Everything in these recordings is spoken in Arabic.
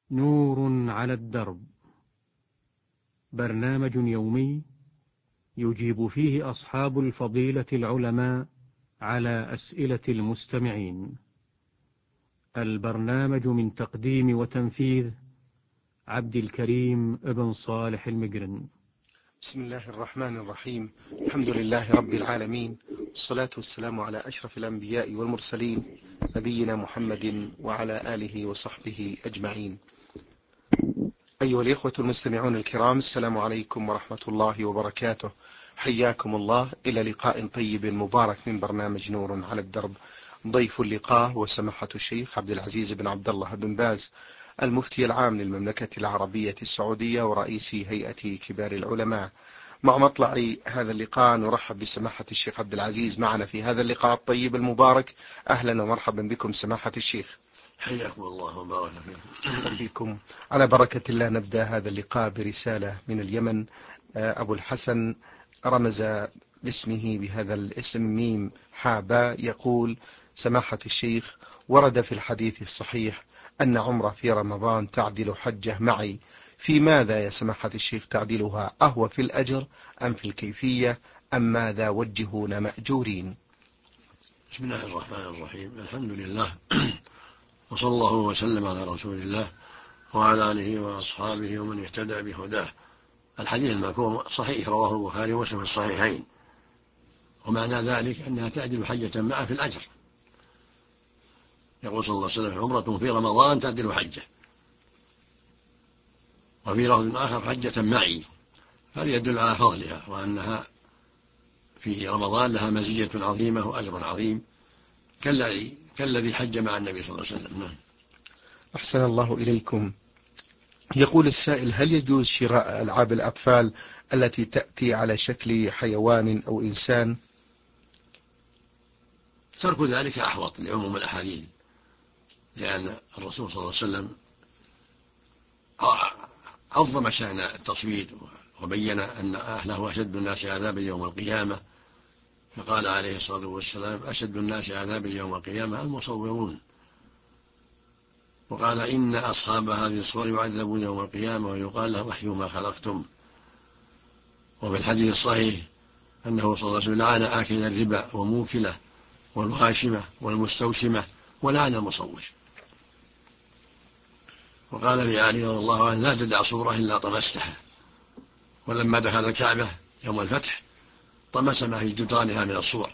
نور على الدرب، برنامج يومي يجيب فيه أصحاب الفضيلة العلماء على أسئلة المستمعين. البرنامج من تقديم وتنفيذ عبد الكريم ابن صالح المقرن. بسم الله الرحمن الرحيم. الحمد لله رب العالمين، والصلاة والسلام على أشرف الأنبياء والمرسلين، نبينا محمد وعلى آله وصحبه أجمعين. أيها الإخوة المستمعون الكرام، السلام عليكم ورحمة الله وبركاته. حياكم الله إلى لقاء طيب مبارك من برنامج نور على الدرب. ضيف اللقاء وسماحة الشيخ عبد العزيز بن عبد الله بن باز، المفتي العام للمملكة العربية السعودية ورئيس هيئة كبار العلماء. مع مطلع هذا اللقاء نرحب بسماحة الشيخ عبد العزيز معنا في هذا اللقاء الطيب المبارك. أهلا ومرحبا بكم سماحة الشيخ. حياكم الله وبارك فيكم. على بركة الله نبدأ هذا اللقاء برسالة من اليمن. أبو الحسن رمز باسمه بهذا الاسم ميم حابا، يقول: سماحة الشيخ، ورد في الحديث الصحيح أن عمرة في رمضان تعدل حجة معي، في ماذا يا سماحة الشيخ تعدلها؟ أهو في الأجر أم في الكيفية أم ماذا؟ وجهونا مأجورين. بسم الله الرحمن الرحيم. الحمد لله وصلى الله وسلم على رسول الله وعلى آله وأصحابه ومن اهتدى بهداه. الحديث المذكور صحيح، رواه البخاري ومسلم في الصحيحين، ومعنى ذلك أنها تعدل حجة معه في الأجر. يقول صلى الله عليه وسلم: عمرة في رمضان تعدل حجة، وفي لفظ آخر: حجة معي. هذا يدل على فضلها، وأنها في رمضان لها مزية عظيمة وأجر عظيم كالذي حج مع النبي صلى الله عليه وسلم. أحسن الله إليكم. يقول السائل: هل يجوز شراء ألعاب الأطفال التي تأتي على شكل حيوان أو إنسان؟ ترك ذلك أحوط لعموم الأحاديث، لأن الرسول صلى الله عليه وسلم عظم شأن التصوير وبين أن أهله أشد الناس عذابا يوم القيامة، فقال عليه الصلاة والسلام: أشد الناس عذابا يوم القيامة المصورون. وقال: إن أصحاب هذه الصور يعذبون يوم القيامة ويقال لهم: أحيوا ما خلقتم. وفي الحديث الصحيح أنه صلى الله عليه وسلم لعن آكل الربا وموكله والغاشمة والمستوسمة ولعن المصور. وقال لعلي رضي الله عنه: لا تدع صورة إلا طمستها. ولما دخل الكعبة يوم الفتح طمس ما في جدرانها من الصور.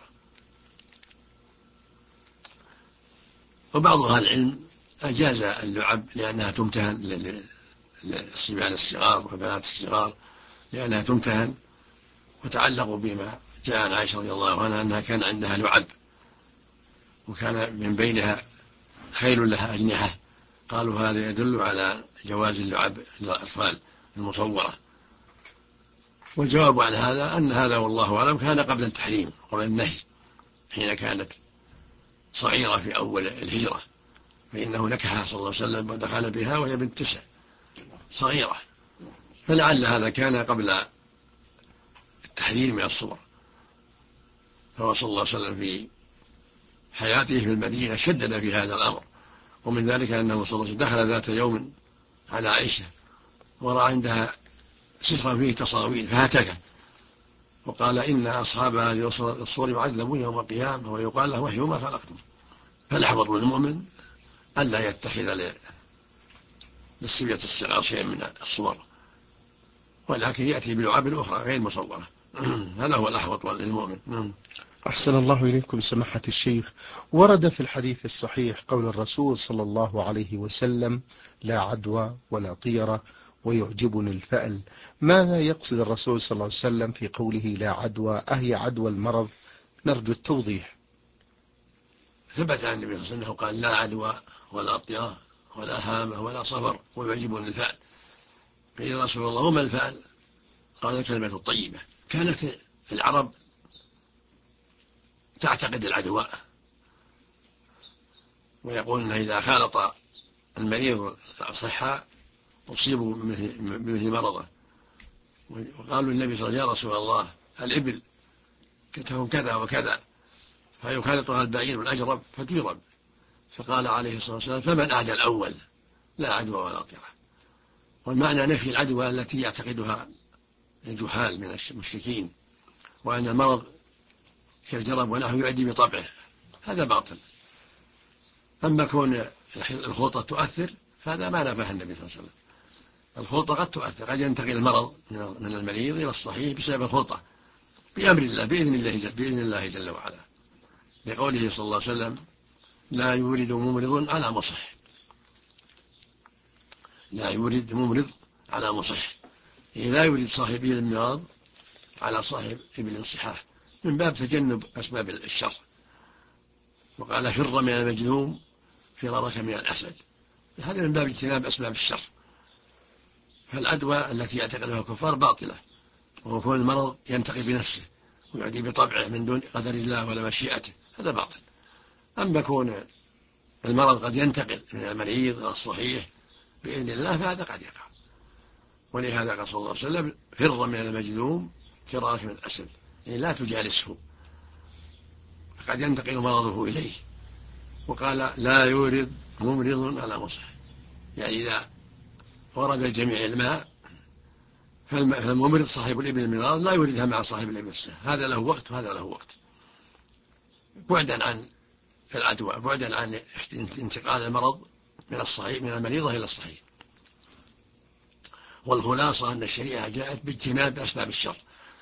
وبعض أهل العلم أجاز اللعب لأنها تمتهن للصبيان الصغار وبنات الصغار، لأنها تمتهن. وتعلقوا بما جاء عن عائشة رضي الله عنها أنها كان عندها لعب، وكان من بينها خيل لها أجنحة. قالوا هذا يدل على جواز اللعب للأطفال المصورة. والجواب عن هذا أن هذا والله أعلم كان قبل التحريم، قبل النهي، حين كانت صغيرة في أول الهجرة، فإنه نكحها صلى الله عليه وسلم ودخل بها وهي بنت 9 صغيرة، فلعل هذا كان قبل التحذير من الصور. فهو صلى الله عليه وسلم في حياته في المدينة شدد في هذا الأمر. ومن ذلك أنه صلى الله عليه وسلم دخل ذات يوم على عائشة ورأى عندها سترا فيه تصاوير فهتك، وقال: إن أصحاب هذه الصور يعذبون يوم القيامة ويقال لهم: أحيوا ما خلقتم. فالأحوط للمؤمن ألا يتخذ للصبية الصغار شيء من الصور، ولكن يأتي بلعاب أخرى غير مصورة. هذا هو الأحوط للمؤمن. أحسن الله إليكم سماحة الشيخ. ورد في الحديث الصحيح قول الرسول صلى الله عليه وسلم: لا عدوى ولا طيرة ويعجبني الفأل. ماذا يقصد الرسول صلى الله عليه وسلم في قوله لا عدوى؟ أهي عدوى المرض؟ نرجو التوضيح. ثبت عن النبي صلى الله عليه وسلم أنه قال: لا عدوى ولا طيرة ولا هامة ولا صفر ويعجبني الفأل. قيل: يا رسول الله وما الفأل؟ قال: الكلمة الطيبة. كانت العرب تعتقد العدوى، ويقول أنه إذا خالط المريض صحة أصيبوا بمثل مرضه. وقالوا للنبي صلى الله عليه وسلم: يا رسول الله الإبل تكون كذا وكذا، فيخالطها البعير والأجرب فتجرب. فقال عليه الصلاة والسلام: فمن أعدى الأول؟ لا عدوى ولا طيرة. والمعنى نفي العدوى التي يعتقدها الجهال من المشركين، وأن المرض كالجرب ونحو يعدي بطبعه، هذا باطل. أما كون الخلطة تؤثر فهذا ما نفاه النبي صلى الله عليه وسلم. الخلطة قد تؤثر، قد ينتقل المرض من المريض إلى الصحيح بسبب الخلطة بأمر الله بإذن الله جل وعلا، لقوله صلى الله عليه وسلم: لا يورد ممرض على مصح. لا يورد ممرض على مصح، يعني لا يورد صاحبه المرض على صاحب الانصحاح، من باب تجنب أسباب الشر. وقال: فر من المجذوم فرارك من الأسد، هذا من باب اجتناب أسباب الشر. فالعدوى التي يعتقدها الكفار باطلة، وهو كون المرض ينتقي بنفسه ويعدي بطبعه من دون قدر الله ولا مشيئته، هذا باطل. أما كون المرض قد ينتقل من المريض إلى الصحيح بإذن الله فهذا قد يقع. ولهذا قال صلى الله عليه وسلم: فر من المجذوم فرارك من الأسد، يعني لا تجالسه، قد ينتقل مرضه إليه. وقال: لا يورد ممرض على مصح، يعني إذا ورد الجميع الماء فالممرض صاحب الإبل المرض لا يوردها مع صاحب الإبل السهل، هذا له وقت وهذا له وقت، بعدا عن العدوى، بعدا عن انتقال المرض من الصحيح من المريضة إلى الصحيح. والخلاصة أن الشريعة جاءت باجتناب أسباب الشر،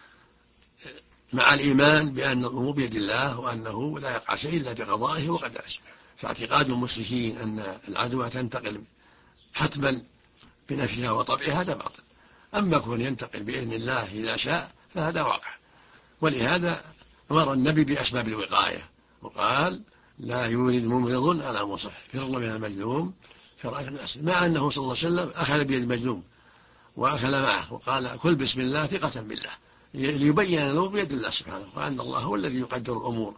مع الإيمان بأن الأمور بيد الله وأنه لا يقع شيء إلا بقضائه وقدره. فاعتقاد المشركين أن العدوى تنتقل حتما بنفسها وطبعها هذا باطل. أما كون ينتقل بإذن الله إذا شاء فهذا واقع. ولهذا أمر النبي بأسباب الوقاية وقال: لا يورد ممرض على مصح، فر من المجذوم فرارك من الأسد، مع أنه صلى الله عليه وسلم أخذ بيد المجذوم وأكل معه وقال: كل بسم الله ثقة بالله، ليبين له بيد الله سبحانه، وأن الله هو الذي يقدر الأمور.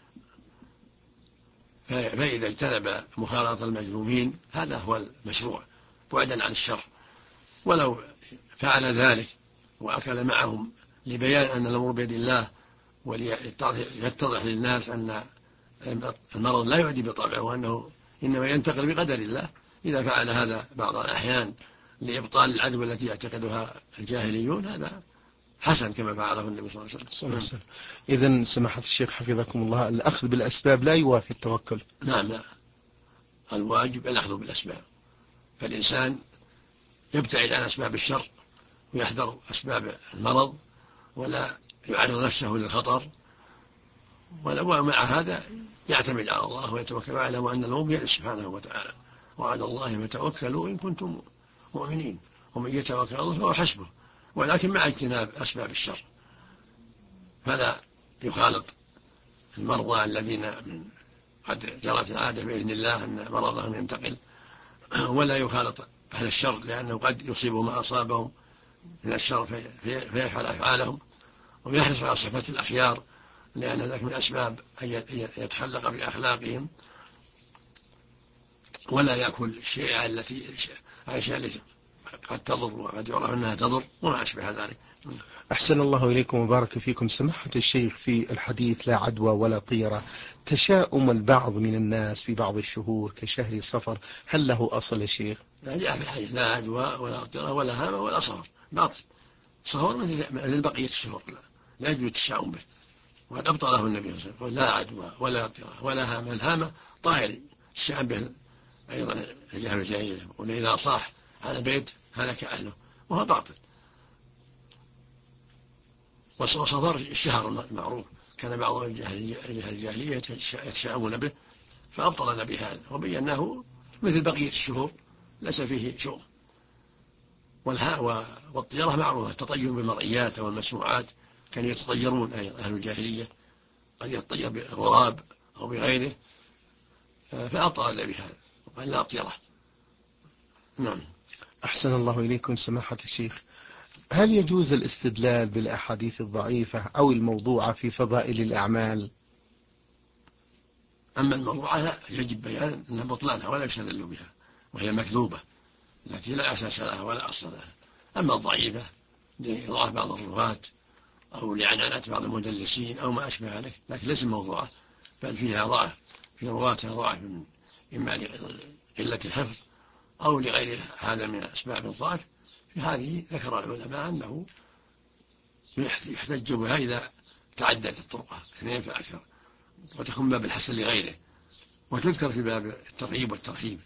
فإذا اجتنب مخالطة المجذومين هذا هو المشروع بعدا عن الشر. ولو فعل ذلك وأكل معهم لبيان أن الأمور بيد الله وليتضح للناس أن المرض لا يعدي بطبعه وأنه إنما ينتقل بقدر الله، إذا فعل هذا بعض الأحيان لإبطال العدوى التي يعتقدها الجاهليون هذا حسن كما فعله النبي صلى الله عليه وسلم. إذن سماحة الشيخ حفظكم الله، الأخذ بالأسباب لا يوافي التوكل. نعم، لا، الواجب الأخذ بالأسباب، فالإنسان يبتعد عن أسباب الشر ويحذر أسباب المرض ولا يعرض نفسه للخطر، ومع هذا يعتمد على الله ويتوكل ويعلم أن الأمور بيده سبحانه وتعالى، وعلى الله فتوكلوا إن كنتم مؤمنين، ومن يتوكل الله فهو حسبه، ولكن مع اجتناب أسباب الشر. فلا يخالط المرضى الذين قد جرت العادة بإذن الله أن مرضهم ينتقل، ولا يخالط أهل الشر لأنه قد يصيبه ما أصابهم من الشر فيفعل أفعالهم، ويحرص على صحبة الأخيار لأن ذلك من أسباب أن يتخلق بأخلاقهم، ولا يأكل الشيء التي قد تضر وقد يعرف أنها تضر وما أشبه ذلك. أحسن الله إليكم وبارك فيكم. سماحة الشيخ، في الحديث لا عدوى ولا طيرة، تشاؤم البعض من الناس في بعض الشهور كشهر صفر، هل له أصل يا شيخ؟ لا، جاء في الحديث: لا عدوى ولا طيرة ولا هامة ولا صفر، باطل. صفر مثل بقية الشهور لا يجوز التشاؤم به، وقد أبطله النبي صلى الله عليه وسلم: لا عدوى ولا طيرة ولا هامة. الهامة طائر الشأن به أيضا الجهل الجاهلية، وإذا صاح على بيت هلك أهله، وهو باطل. وصفر الشهر المعروف كان بعض الجهل الجاهلية يتشاءمون به، فأبطل النبي هذا وبيناه مثل بقية الشهور ليس فيه شؤم. والطيرة معروفة، التطير بالمرئيات أو المسموعات، كانوا يتطيرون أهل الجاهلية، قد يتطير بالغراب أو بغيره، فأبطل النبي هذا وقال: لا طيرة. نعم. أحسن الله إليكم سماحة الشيخ، هل يجوز الاستدلال بالأحاديث الضعيفة أو الموضوعة في فضائل الأعمال؟ أما الموضوعة لا، يجب بيان أنها بطلانها ولا يستدل بها، وهي مكذوبة التي لا أساس لها ولا أصل لها. أما الضعيفة لإضعاف بعض الرواة أو لعنانة بعض المدلسين أو ما أشبه ذلك، لكن ليس موضوعة، بل فيها ضعف، في رواتها ضعف، إما لقلة الحفظ أو لغير هذا من أسباب الضعف، في هذه ذكر العلماء أنه يحتج بها إذا تعددت طرقها 2 فأكثر، وتكون باب الحسن لغيره، وتذكر في باب الترغيب والترهيب.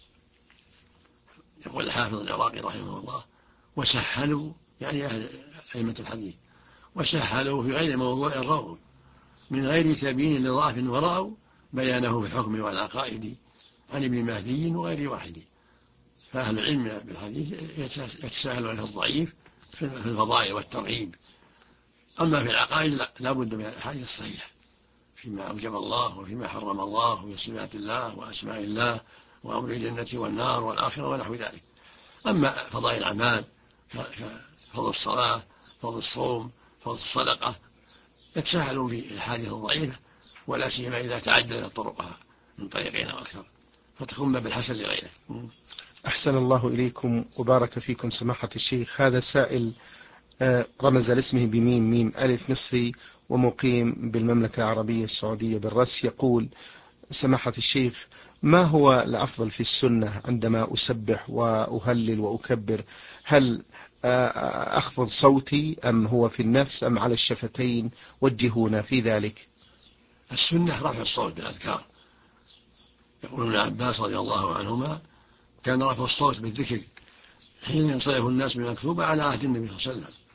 يقول الحافظ العراقي رحمه الله: وسهلوا، يعني أئمة الحديث، وسهلوا في غير موضوع رووا من غير تبيين لضعف، ورأوا بيانه في الحكم والعقائد عن ابن مهدي وغير واحد. فأهل العلم بالحديث يتساهل عليه الضعيف في الفضائل والترغيب، أما في العقائد لا بد من الأحاديث الصحيحة فيما أوجب الله وفيما حرم الله وفي صفات الله وأسماء الله وأمر الجنة والنار والآخرة ونحو ذلك. أما فضائل الأعمال كفضل الصلاة، فضل الصوم، فضل الصدقة، يتساهلون في الأحاديث الضعيفة، ولا سيما إذا تعددت طرقها من طريقين أو أكثر، فتكون باب الحسن لغيره. أحسن الله إليكم وبارك فيكم سماحة الشيخ. هذا سائل رمز لاسمه بميم ميم ألف مصري ومقيم بالمملكة العربية السعودية بالرس، يقول: سماحة الشيخ، ما هو الأفضل في السنة عندما أسبح وأهلل وأكبر؟ هل أخفض صوتي أم هو في النفس أم على الشفتين؟ وجهونا في ذلك. السنة رفع الصوت بالأذكار. يقول ابن عباس رضي الله عنهما: كان رفع الصوت بالذكر حين ينصرف الناس بمكتوبة على عهد النبي صلى الله عليه وسلم.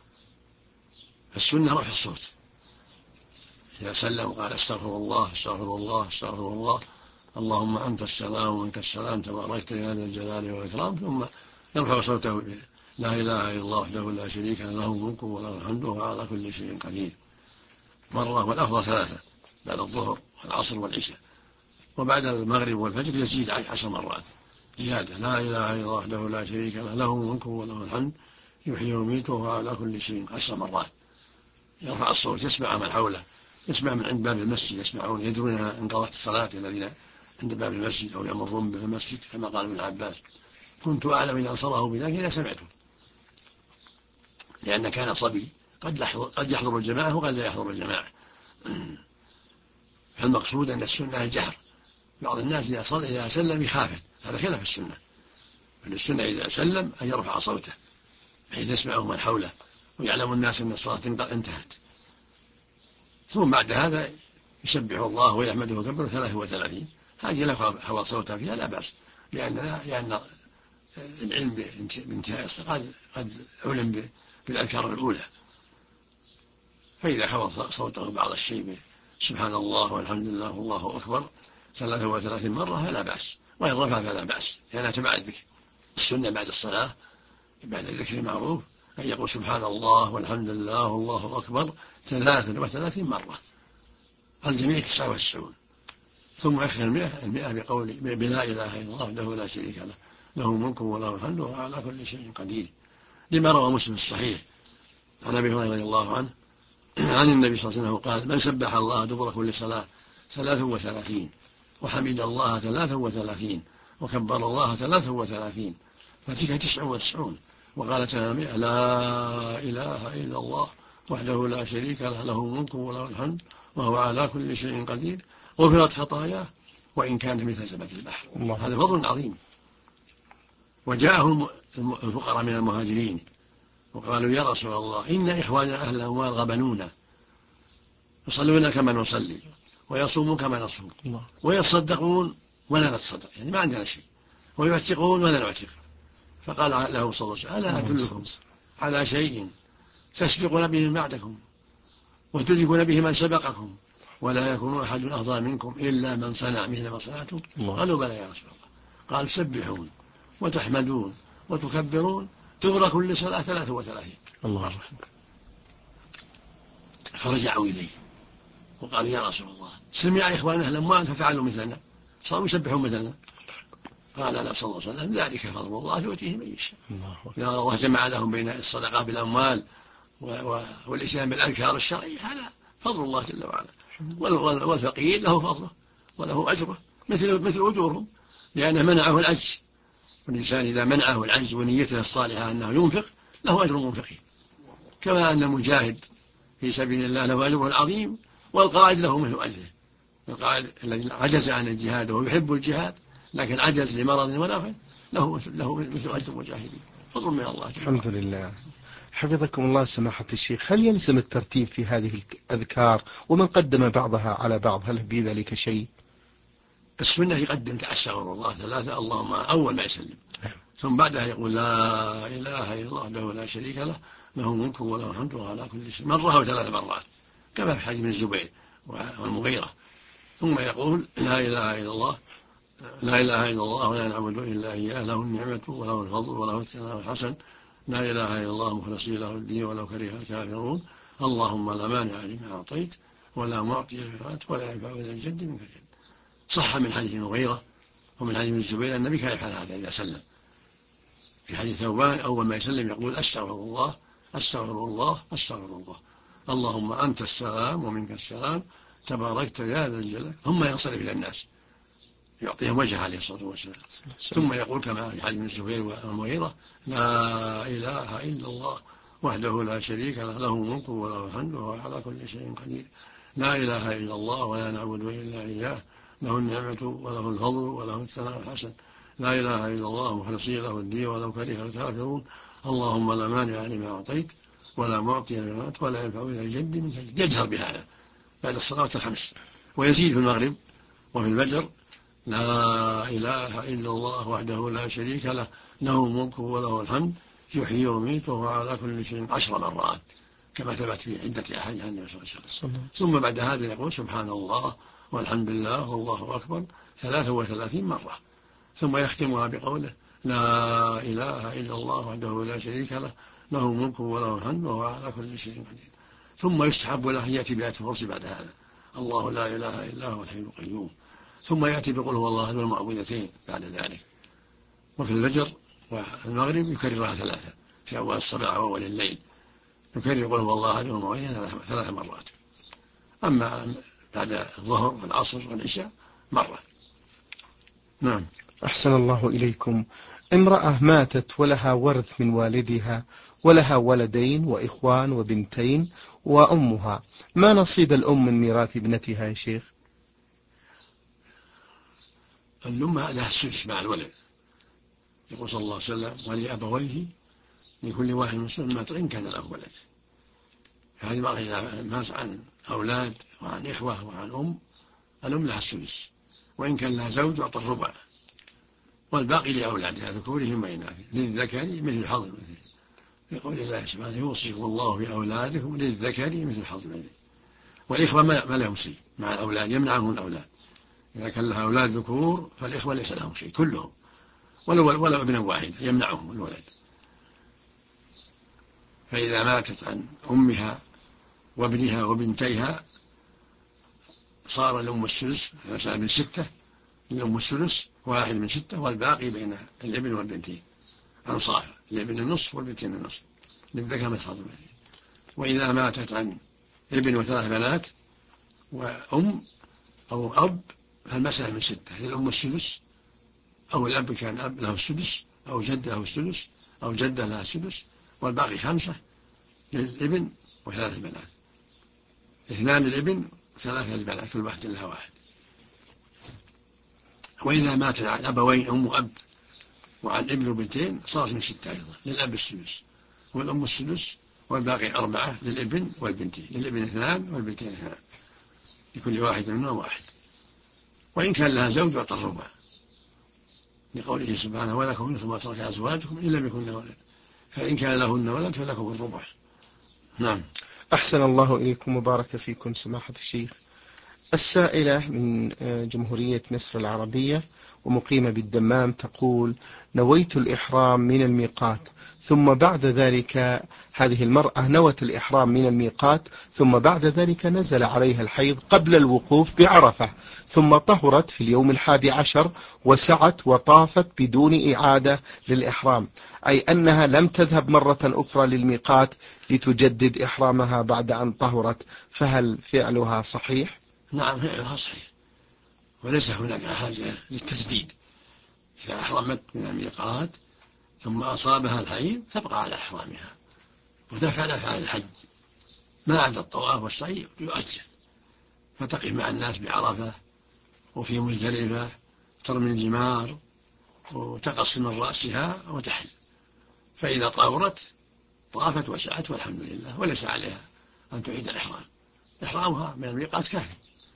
السنة رفع الصوت، إذا سلم قال: استغفر الله استغفر الله استغفر الله، اللهم أنت السلام ومنك السلام تباركت يا ذا الجلال والإكرام، ثم يرفع صوته لا إله إلا الله وحده لا شريك له، له الملك وله الحمد وهو على كل شيء قدير، مرة، والأفضل 3 بعد الظهر والعصر والعشاء، وبعد المغرب والفجر يزيد 10 مرات زيادة: لا إله إلا الله وحده لا شريك له، له الملك وله الحمد يحيي ويميت وهو على كل شيء 10 مرات. يرفع الصوت، يسمع من حوله، يسمع من عند باب المسجد، يسمعون يدرون انقضت الصلاة الذين عند باب المسجد أو يمرون بالمسجد، كما قال ابن عباس: كنت أعلم إذا أنصره بذلك إذا سمعته، لأن كان صبي قد يحضر الجماعة وقد لا يحضر الجماعة. فالمقصود أن السنة الجهر. بعض الناس إذا سلم يخافت، هذا خلاف السنة، فالسنة إذا سلم أن يرفع صوته بحيث يسمعه من حوله ويعلم الناس أن الصلاة انتهت. ثم بعد هذا يسبح الله ويحمده ويكبر 33. هذه لو خفض صوته فيها لا بأس، لأن العلم بانتهاء الصلاة قد علم بالأذكار الأولى، فإذا خفض صوته بعض الشيء سبحان الله والحمد لله والله أكبر 33 مرة فلا بأس، وإن رفع فلا بأس، لأنها تبع الذكر. السنة بعد الصلاة بعد الذكر المعروف أن يقول سبحان الله والحمد لله والله أكبر 33 مرة، الجميع 99، ثم يختم 100 بقول بلا إله إلا الله وحده لا شريك له، له الملك وله الحمد وهو على كل شيء قدير، لما روى مسلم الصحيح عن أبي هريرة رضي الله عنه عن النبي صلى الله عليه وسلم قال: من سبح الله دبر كل صلاة 33 وحمد الله 33 وكبر الله 33 فتلك 99، وقال 100 لا إله إلا الله وحده لا شريك له، له الملك وله الحمد وهو على كل شيء قدير، غفرت خطاياه وإن كان مثل زبد البحر. هذا فضل عظيم. وجاءه الفقراء من المهاجرين وقالوا: يا رسول الله، إن إخواننا أهل الأموال غبنونا، يصلون كما نصلي ويصومون كما نصوم ويتصدقون ولا نتصدق، يعني ما عندنا شيء، ويعتقون ولا نعتق. فقال له صلى الله عليه وسلم: ألا أدلكم على شيء تسبقون به من بعدكم وتدركون به من سبقكم ولا يكون أحد أفضل منكم إلا من صنع مثل ما صنعتم؟ قالوا: بلى يا رسول الله. قال: تسبحون وتحمدون وتكبرون دبر كل صلاة 33 مرة. فرجعوا إليه وقالوا: يا رسول الله، سمع إخوان أهل الأموال ففعلوا مثلنا، صاروا يسبحون مثلنا. قال لا صلى الله عليه وسلم: ذلك فضل الله يؤتيه من يشاء. إذا الله جمع لهم بين الصدقة بالأموال والإسلام بالأذكار الشرعية، هذا فضل الله جل وعلا، والفقير له فضله وله أجره مثل أجورهم، لأنه منعه العجز، والإنسان إذا منعه العجز ونيته الصالحة أنه ينفق له أجر منفقين، كما أن المجاهد في سبيل الله له أجره العظيم، والقائد له مثل أجره. القائد الذي عجز عن الجهاد وهو يحب الجهاد لكن عجز لمرض ونفع له مثل أجر المجاهدين، فضل من الله. الحمد لله. حفظكم الله سماحة الشيخ، هل يلزم الترتيب في هذه الأذكار ومن قدم بعضها على بعض هل في ذلك شيء؟ السنة يقدم أستغفر الله 3 اللهم أول ما يسلم، ثم بعدها يقول لا إله إلا الله وحده لا شريك له له الملك وله الحمد وهو على كل شيء، مرة أو 3 مرات كما في حديث ابن الزبير والمغيرة. ثم يقول لا إله إلا الله لا إله إلا الله ولا نعبد إلا إياه له النعمة وله الفضل وله الثناء الحسن، لا إله إلا الله مخلصين له الدين ولو كره الكافرون، اللهم لا مانع لما أعطيت ولا معطي لما أعطيت ولا ينفع ذا الجد منك الجد. صح من حديث المغيرة ومن حديث ابن الزبير النبي كان يفعل هذا إذا سلم. في حديث ثوبان أول ما يسلم يقول أستغفر الله أستغفر الله أستغفر الله، اللهم أنت السلام ومنك السلام تباركت يا ذا الجلال، ثم ينصرف إلى الناس يعطيهم وجهه عليه الصلاة والسلام، ثم يقول كما في حديث ابن الزبير والمغيرة لا إله إلا الله وحده لا شريك له له الملك وله الحمد وهو على كل شيء قدير، لا إله إلا الله ولا نعبد إلا إياه له النعمة وله الفضل وله الثناء الحسن، لا إله إلا الله مخلصين له الدين ولو كره الكافرون، اللهم لا مانع لما أعطيت ولا معطي لما أعطيت ولا ينفع ذا الجد منك الجد. يجهر بهذا بعد الصلوات الخمس، ويزيد في المغرب وفي الفجر لا إله إلا الله وحده لا شريك له له الملك وله الحمد يحيي ويميت وهو على كل شيء 10 مرات كما ثبت في عدة أحاديث عن النبي صلى الله عليه وسلم. ثم بعد هذا يقول سبحان الله والحمد لله والله أكبر 33 مرة، ثم يختمها بقوله لا إله إلا الله وحده لا شريك له له الملك وله الحمد وهو على كل شيء قدير. ثم يستحب له أن يأتي بآية الكرسي بعد هذا، الله لا إله إلا هو الحي القيوم، ثم يأتي بقول هو الله والمعوذتين بعد ذلك. وفي الفجر والمغرب يكررها 3 في أول الصباح وأول الليل، يكرر قول هو الله والمعوذتين 3 مرات. أما بعد الظهر والعصر والعشاء مرة. نعم. أحسن الله إليكم. امرأة ماتت ولها ورث من والدها ولها ولدين وإخوان وبنتين وأمها، ما نصيب الأم من ميراث ابنتها يا شيخ؟ الأم لها السدس مع الولد، يقول صلى الله عليه وسلم ولأبويه لكل واحد مسلم مات إن كان له ولد. هذه بقى إذا مات عن أولاد وعن إخوة وعن الأم لها السدس، وإن كان لها زوج أعطى الربع، والباقي لأولادها ذكورهم وإناثهم للذكر مثل حظ الأنثيين، يقول الله سبحانه يوصيكم الله بأولادكم للذكر مثل حظ الأنثيين. والإخوة ما لهم شيء مع الأولاد، يمنعهم الأولاد، إذا كان لها أولاد ذكور فالإخوة ليس لهم شيء كلهم، ولو ابن واحد يمنعهم الولد. فإذا ماتت عن أمها وابنها وبنتيها صار الأم السدس، مسألة من 6 الأم السدس 1 من 6، والباقي بين الابن والبنتين أنصاف، الابن النصف والبنتين النصف للذكر مثل حظ الأنثيين. وإذا ماتت عن ابن و3 بنات وأم أو أب فالمسألة من 6، للأم السدس، أو الأب كان أب له السدس، أو جد له السدس، أو جدة لها السدس، والباقي 5 للابن و3 بنات، 2 للابن و3 للبنات كل واحد لها 1. وإذا ماتت عن أبوين أم وأب وعن ابن وبنتين صارت من 6 أيضا، للأب السدس والأم السدس، والباقي 4 للابن والبنتين، للابن 2 والبنتين 2، لكل واحد منهم 1. وإن كان لها زوج أعطى الربع، لقوله سبحانه ولكم نصف ما ترك أزواجكم إن لم يكن ولد، فإن كان لهن ولد فلكم الربع. نعم. أحسن الله إليكم وبارك فيكم سماحة الشيخ. السائلة من جمهورية مصر العربية ومقيمة بالدمام تقول نويت الإحرام من الميقات، ثم بعد ذلك هذه المرأة نوت الإحرام من الميقات، ثم بعد ذلك نزل عليها الحيض قبل الوقوف بعرفة، ثم طهرت في اليوم 11 وسعت وطافت بدون إعادة للإحرام، أي أنها لم تذهب مرة أخرى للميقات لتجدد إحرامها بعد أن طهرت، فهل فعلها صحيح؟ نعم فعلها صحيح، وليس هناك حاجة للتجديد. إذا أحرمت من الميقات ثم أصابها الحيض تبقى على إحرامها وتفعل أفعال الحج ما عدا الطواف والسعي يؤجل، فتقف مع الناس بعرفة وفي مزدلفة ترمي الجمار وتقص من رأسها وتحل، فإذا طهرت طافت وسعت والحمد لله، وليس عليها أن تعيد الإحرام. إحرامها من الميقات كافي،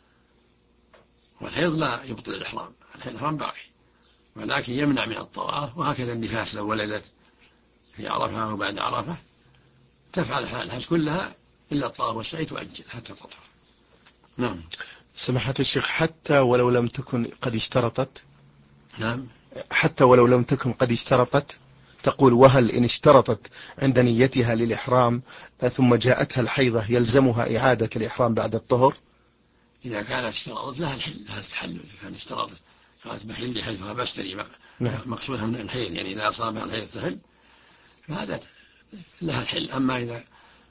والحيض لا يبطل الإحرام، الإحرام باقي، ولكن يمنع من الطواف. وهكذا النفاس لو ولدت في عرفة أو بعد عرفة تفعل الحج كلها إلا الطواف والسعي، تؤجل حتى تطهر. نعم. سماحة الشيخ، حتى ولو لم تكن قد اشترطت؟ نعم. حتى ولو لم تكن قد اشترطت، تقول وهل إن اشترطت عند نيتها للإحرام ثم جاءتها الحيضة يلزمها إعادة الإحرام بعد الطهر؟ إذا كانت اشترطت لها التحلل، إذا كانت اشترطت قالت محلي حيث هبستني، مقصودها من الحيض، يعني إذا أصابها الحيض تحل، فهذا لها الحل. أما إذا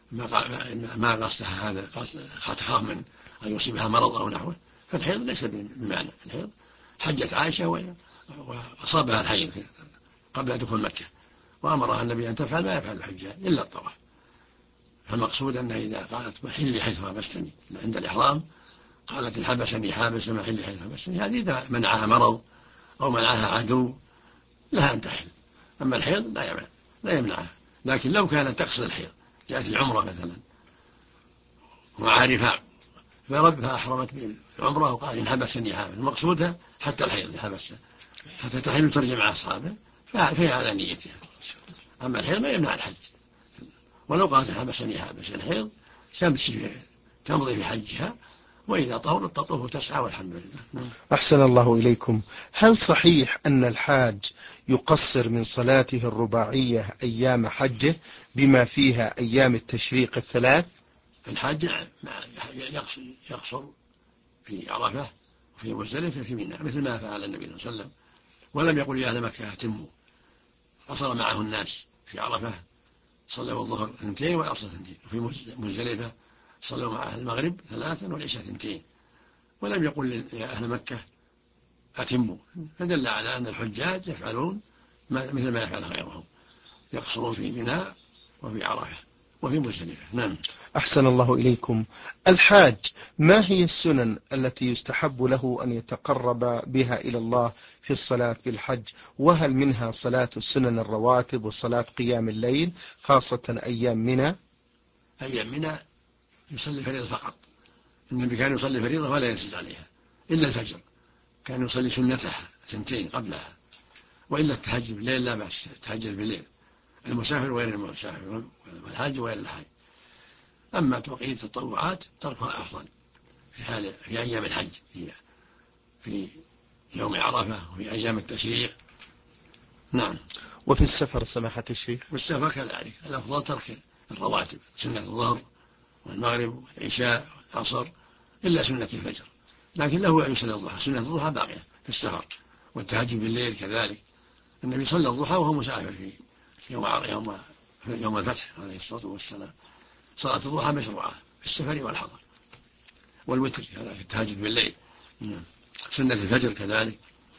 ما قصدها هذا، تخاف من أن يصيبها مرض أو نحوه، فالحيض ليس بمعنى الحيض. حجت عائشة وأصابها الحيض قبل دخول مكة، وأمرها النبي أن تفعل ما يفعل الحجاج إلا الطواف. فالمقصود أنها إذا قالت محلي حيث هبستني عند الإحرام، قالت الحبسني حابس محلي حيث هبستني، هذه إذا منعها مرض أو منعها عدو لها أن تحل. أما الحيض لا يمنعها. لكن لو كانت تقصد الحيض، جاءت العمرة مثلا ومعها رفاق فأحرمت بالعمرة وقال إن حبسني حابس، مقصودها حتى الحيض حبسها حتى تحل وترجع مع أصحابه، فهي على نيتها. أما الحيض ما يمنع الحج، ولو قالت حبسني حابس الحيض تمضي في حجها، وإذا طهرت تطوف وتسعى والحمد لله. أحسن الله إليكم. هل صحيح أن الحاج يقصر من صلاته الرباعية أيام حجه بما فيها أيام التشريق الثلاث؟ الحاج يقصر في عرفة وفي مزدلفة في منى مثل ما فعل النبي صلى الله عليه وسلم، ولم يقل يا أهل مكة أتموا. قصر معه الناس في عرفة، صلوا الظهر 2 والعصر 2، وفي مزدلفة صلوا مع المغرب 3 والعشاء 2، ولم يقل يا أهل مكة أتموا. فدل على أن الحجاج يفعلون مثل ما يفعل غيرهم، يقصرون في منى وفي عرفة وفي مزدلفة. نعم. أحسن الله إليكم. الحاج ما هي السنن التي يستحب له أن يتقرب بها إلى الله في الصلاة بالحج؟ وهل منها صلاة السنن الرواتب وصلاة قيام الليل خاصة أيام منى؟ أيام منى يصلي فريضة فقط. النبي كان يصلي فريضة ولا ينسج عليها إلا الفجر، كان يصلي سنتها 2 قبلها، وإلا التهجد بالليل لا بأس، التهجد بالليل المسافر وغير المسافر والحاج وغير الحاج. أما بقية التطوعات تركها أفضل في أيام الحج، في يوم عرفة وفي أيام التشريق. نعم. وفي السفر سماحة الشيخ؟ والسفر كذلك الأفضل ترك الرواتب، سنة الظهر والمغرب والعشاء والعصر، إلا سنة الفجر، لكن له أن يصلي الضحى، سنة الضحى باقية في السفر، والتهجد بالليل كذلك. النبي صلى الضحى وهو مسافر في يوم الفتح عليه الصلاة والسلام. صلاة الضحى مشروعة في السفر والحضر، والوتر كذلك التهجد بالليل، سنة الفجر كذلك.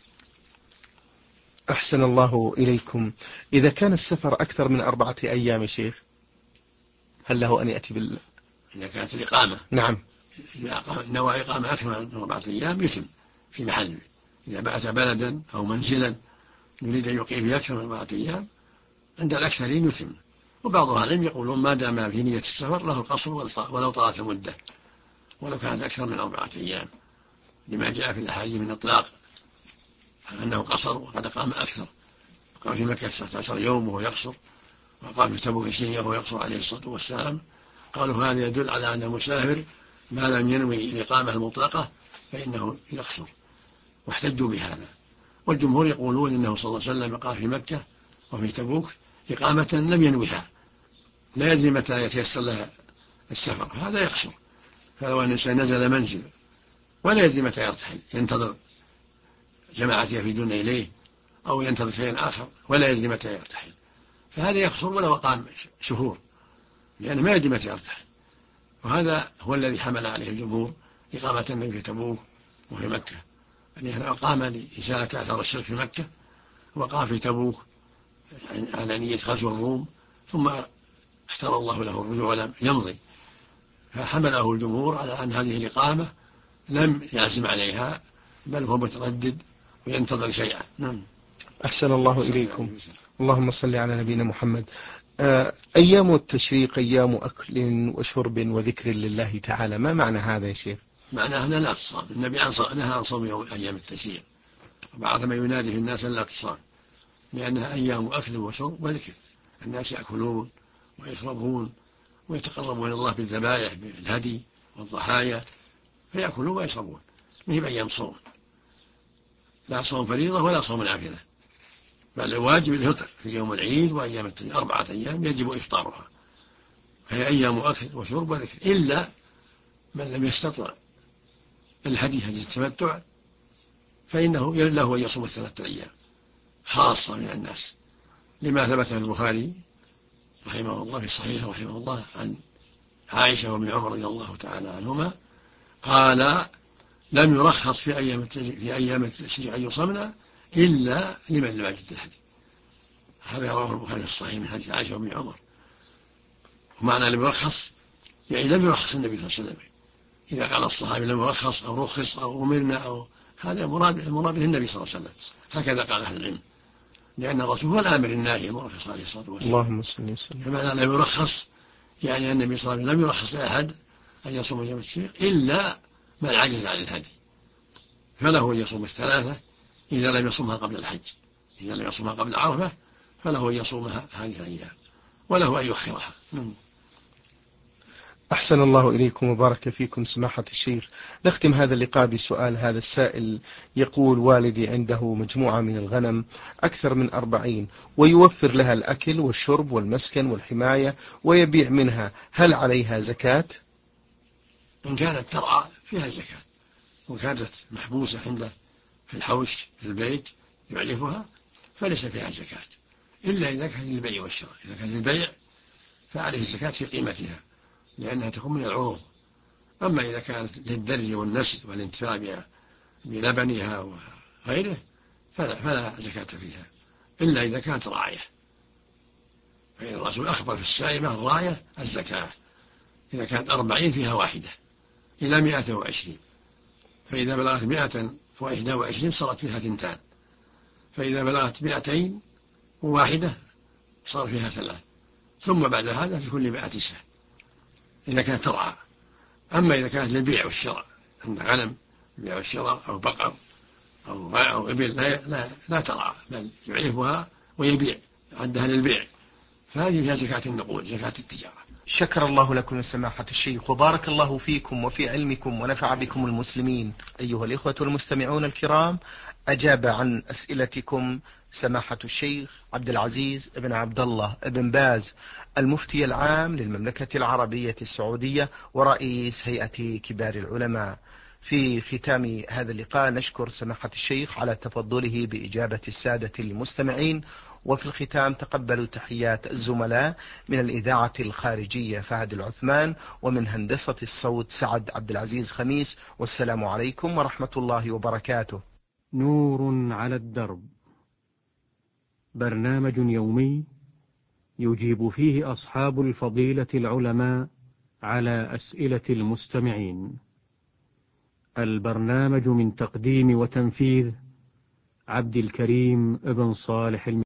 أحسن الله إليكم. إذا كان السفر أكثر من 4 أيام شيخ، هل له أن يأتي إذا كانت الإقامة، نعم، نوى إقامة أكثر من 4 أيام يتم في محله. إذا بات بلدا أو منزلا يريد أن يقيم فيه أكثر من 4 أيام، عند الأكثرين يتم. وبعض أهل العلم يقولون ما دام في نية السفر له القصر ولو طالت المدة، ولو كانت أكثر من 4 أيام، لما جاء في الأحاديث من إطلاق أنه قصر وقد قام أكثر. قام في مكة 19 يوم وهو يقصر، وقام في تبوك 20 يوم وهو يقصر عليه الصلاة والسلام. قالوا هذا يدل على أن المسافر ما لم ينوي الإقامة المطلقة فإنه يقصر، واحتجوا بهذا. والجمهور يقولون إنه صلى الله عليه وسلم قام في مكة وفي تبوك إقامة لم ينويها، لا يدري متى يتيسر له السفر، هذا يقصر. فلو أن الإنسان نزل منزل ولا يدري متى يرتحل، ينتظر جماعة يفيدون إليه أو ينتظر شيئا آخر ولا يدري متى يرتحل، فهذا يقصر ولو قام شهور، لأنه ما يدري متى يرتحل. وهذا هو الذي حمل عليه الجمهور إقامة النبي في تبوك وفي مكة، يعني قام لإزالة أثر الشرك في مكة، وقام في تبوك على نية غزو الروم، ثم اختار الله له الرجوع ولم يمضي، فحمله الجمهور على أن هذه الإقامة لم يعزم عليها، بل هو متردد وينتظر شيئا. نعم. أحسن الله إليكم. اللهم صل على نبينا محمد. أيام التشريق أيام أكل وشرب وذكر لله تعالى، ما معنى هذا يا شيخ؟ معناه لا تصام. النبي نهى عن صوم أيام التشريق، وبعد ما ينادي في الناس لا تصام، لأنها أيام أكل وشرب وذكر. الناس يأكلون ويشربون ويتقربون إلى الله بالذبائح بالهدي والضحايا، فيأكلون ويشربون، ما هي بأيام صوم، لا صوم فريضة ولا صوم نافلة، بل الواجب الفطر في يوم العيد وأيام 4 أيام يجب إفطارها، فهي أيام أكل وشرب وذكر، إلا من لم يستطع الهدي التمتع فإنه له أن يصوم 3 أيام خاصة من الناس، لما ثبت في البخاري رحمه الله في صحيح رحمه الله عن عائشة وابن عمر رضي الله تعالى عنهما قال: لم يرخص في أيام التشريع أن يصمنا إلا لمن لم يجد الهدي. هذا رواه البخاري في الصحيح من حديث عائشة وابن عمر. ومعنى لم يرخص يعني لم يرخص النبي صلى الله عليه وسلم. إذا قال الصحابي لم يرخص أو رخص أو أمرنا أو هذا المراد به النبي صلى الله عليه وسلم، هكذا قال أهل العلم، لأن الرسول هو الآمر الناهي المرخص عليه الصلاة والسلام. اللهم صل وسلم. فمعنى لم يرخص يعني النبي صلى الله عليه وسلم لم يرخص لأحد أن يصوم يوم التشريق إلا من عجز عن الهدي، فله أن يصوم 3 إذا لم يصومها قبل الحج. إذا لم يصومها قبل عرفة فله أن يصومها هذه الأيام، وله أن يؤخرها. أحسن الله إليكم وبارك فيكم سماحة الشيخ. نختم هذا اللقاء بسؤال. هذا السائل يقول: والدي عنده مجموعة من الغنم أكثر من 40 ويوفر لها الأكل والشرب والمسكن والحماية ويبيع منها، هل عليها زكاة؟ إن كانت ترعى فيها زكاة، وكانت محبوسة عنده في الحوش في البيت يعلفها فليس فيها زكاة، إلا إذا كان للبيع والشراء. إذا كان للبيع فعليه الزكاة في قيمتها لأنها تكون من العروض. أما إذا كانت للدرج والنسل والانتفاع بلبنها وغيره فلا زكاة فيها، إلا إذا كانت راعية، فإن الرسول أخبر في السائمة الراعية الزكاة. إذا كانت 40 فيها 1 إلى 120، فإذا بلغت 121 صارت فيها 2، فإذا بلغت 201 صار فيها 3، ثم بعد هذا في كل 100 سهم إذا كانت ترعى. أما إذا كانت للبيع والشراء، عند غنم البيع والشراء أو بقر أو إبل لا ترعى، بل يعرفها ويبيع، عندها للبيع، فهذه فيها زكاة النقود، زكاة التجارة. شكر الله لكم سماحة الشيخ وبارك الله فيكم وفي علمكم ونفع بكم المسلمين. أيها الإخوة المستمعون الكرام، أجاب عن أسئلتكم سماحة الشيخ عبد العزيز بن عبد الله بن باز، المفتي العام للمملكة العربية السعودية ورئيس هيئة كبار العلماء. في ختام هذا اللقاء نشكر سماحة الشيخ على تفضله بإجابة السادة المستمعين، وفي الختام تقبلوا تحيات الزملاء من الإذاعة الخارجية فهد العثمان، ومن هندسة الصوت سعد عبد العزيز خميس، والسلام عليكم ورحمة الله وبركاته. نور على الدرب، برنامج يومي يجيب فيه أصحاب الفضيلة العلماء على أسئلة المستمعين. البرنامج من تقديم وتنفيذ عبد الكريم ابن صالح